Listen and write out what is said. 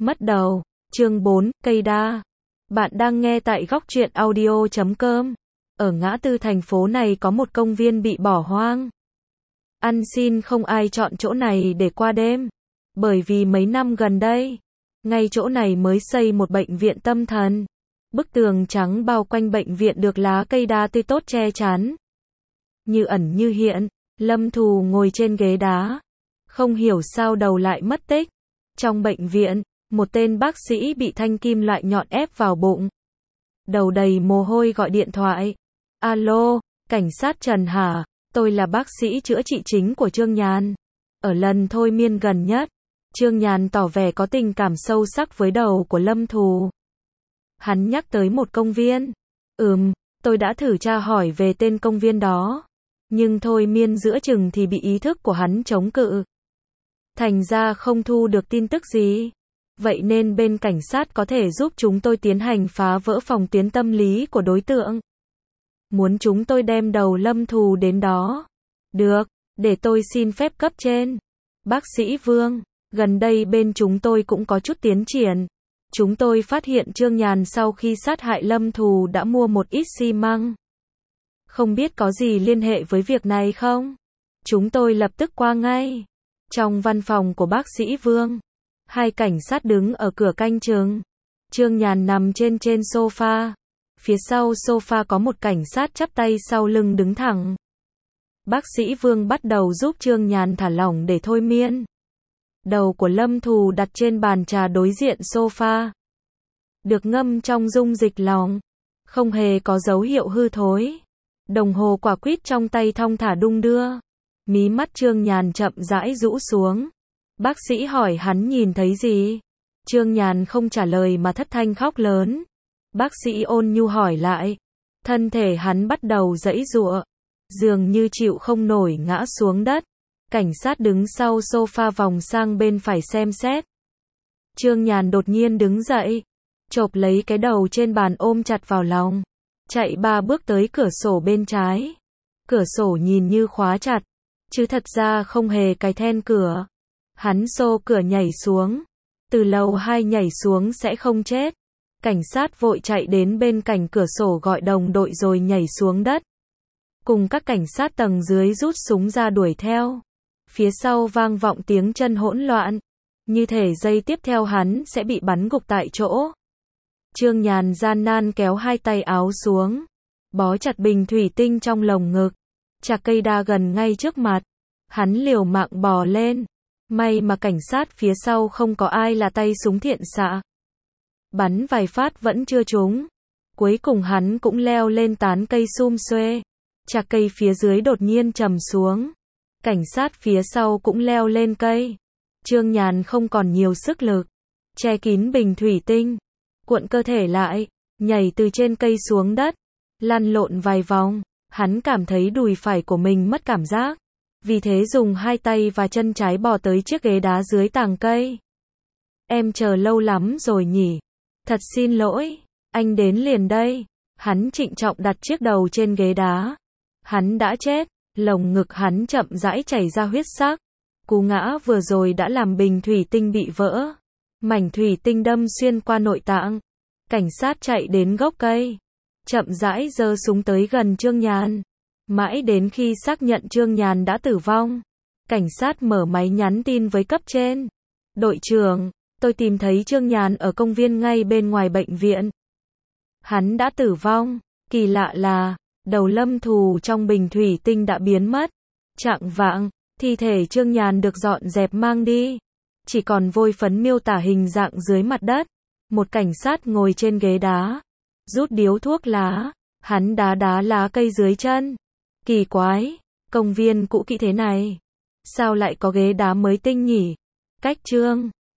Mất đầu, chương 4, cây đa. Bạn đang nghe tại góc truyện audio.com. Ở ngã tư thành phố này có một công viên bị bỏ hoang. Ăn xin không ai chọn chỗ này để qua đêm. Bởi vì mấy năm gần đây, ngay chỗ này mới xây một bệnh viện tâm thần. Bức tường trắng bao quanh bệnh viện được lá cây đa tươi tốt che chắn. Như ẩn như hiện, Lâm Thù ngồi trên ghế đá. Không hiểu sao đầu lại mất tích. Trong bệnh viện, một tên bác sĩ bị thanh kim loại nhọn ép vào bụng. Đầu đầy mồ hôi gọi điện thoại. Alo, cảnh sát Trần hả? Tôi là bác sĩ chữa trị chính của Trương Nhàn. Ở lần thôi miên gần nhất, Trương Nhàn tỏ vẻ có tình cảm sâu sắc với đầu của Lâm Thù. Hắn nhắc tới một công viên. Tôi đã thử tra hỏi về tên công viên đó. Nhưng thôi miên giữa chừng thì bị ý thức của hắn chống cự. Thành ra không thu được tin tức gì. Vậy nên bên cảnh sát có thể giúp chúng tôi tiến hành phá vỡ phòng tuyến tâm lý của đối tượng. Muốn chúng tôi đem đầu Lâm Thù đến đó. Được, để tôi xin phép cấp trên. Bác sĩ Vương, gần đây bên chúng tôi cũng có chút tiến triển. Chúng tôi phát hiện Trương Nhàn sau khi sát hại Lâm Thù đã mua một ít xi măng. Không biết có gì liên hệ với việc này không? Chúng tôi lập tức qua ngay. Trong văn phòng của bác sĩ Vương, hai cảnh sát đứng ở cửa canh chừng. Trương Nhàn nằm trên sofa. Phía sau sofa có một cảnh sát chắp tay sau lưng đứng thẳng. Bác sĩ Vương bắt đầu giúp Trương Nhàn thả lỏng để thôi miên. Đầu của Lâm Thù đặt trên bàn trà đối diện sofa. Được ngâm trong dung dịch lòng. Không hề có dấu hiệu hư thối. Đồng hồ quả quýt trong tay thong thả đung đưa. Mí mắt Trương Nhàn chậm rãi rũ xuống. Bác sĩ hỏi hắn nhìn thấy gì? Trương Nhàn không trả lời mà thất thanh khóc lớn. Bác sĩ ôn nhu hỏi lại. Thân thể hắn bắt đầu giãy giụa. Dường như chịu không nổi ngã xuống đất. Cảnh sát đứng sau sofa vòng sang bên phải xem xét. Trương Nhàn đột nhiên đứng dậy. Chộp lấy cái đầu trên bàn ôm chặt vào lòng. Chạy 3 bước tới cửa sổ bên trái. Cửa sổ nhìn như khóa chặt. Chứ thật ra không hề cài then cửa. Hắn xô cửa nhảy xuống. Từ lầu 2 nhảy xuống sẽ không chết. Cảnh sát vội chạy đến bên cạnh cửa sổ gọi đồng đội rồi nhảy xuống đất. Cùng các cảnh sát tầng dưới rút súng ra đuổi theo. Phía sau vang vọng tiếng chân hỗn loạn. Như thể giây tiếp theo hắn sẽ bị bắn gục tại chỗ. Trương Nhàn gian nan kéo hai tay áo xuống. Bó chặt bình thủy tinh trong lồng ngực. Chạc cây đa gần ngay trước mặt. Hắn liều mạng bò lên. May mà cảnh sát phía sau không có ai là tay súng thiện xạ. Bắn vài phát vẫn chưa trúng. Cuối cùng hắn cũng leo lên tán cây sum xuê. Chạc cây phía dưới đột nhiên trầm xuống. Cảnh sát phía sau cũng leo lên cây. Trương Nhàn không còn nhiều sức lực. Che kín bình thủy tinh. Cuộn cơ thể lại. Nhảy từ trên cây xuống đất. Lăn lộn vài vòng. Hắn cảm thấy đùi phải của mình mất cảm giác. Vì thế dùng hai tay và chân trái bò tới chiếc ghế đá dưới tàng cây. Em chờ lâu lắm rồi nhỉ. Thật xin lỗi. Anh đến liền đây. Hắn trịnh trọng đặt chiếc đầu trên ghế đá. Hắn đã chết. Lồng ngực hắn chậm rãi chảy ra huyết sắc. Cú ngã vừa rồi đã làm bình thủy tinh bị vỡ. Mảnh thủy tinh đâm xuyên qua nội tạng. Cảnh sát chạy đến gốc cây. Chậm rãi giơ súng tới gần Trương Nhàn. Mãi đến khi xác nhận Trương Nhàn đã tử vong. Cảnh sát mở máy nhắn tin với cấp trên. Đội trưởng, tôi tìm thấy Trương Nhàn ở công viên ngay bên ngoài bệnh viện. Hắn đã tử vong. Kỳ lạ là, đầu Lâm Thù trong bình thủy tinh đã biến mất. Chạng vạng, thi thể Trương Nhàn được dọn dẹp mang đi. Chỉ còn vôi phấn miêu tả hình dạng dưới mặt đất. Một cảnh sát ngồi trên ghế đá. Rút điếu thuốc lá. Hắn đá lá cây dưới chân. Kỳ quái, công viên cũ kỹ thế này. Sao lại có ghế đá mới tinh nhỉ? Cách Trương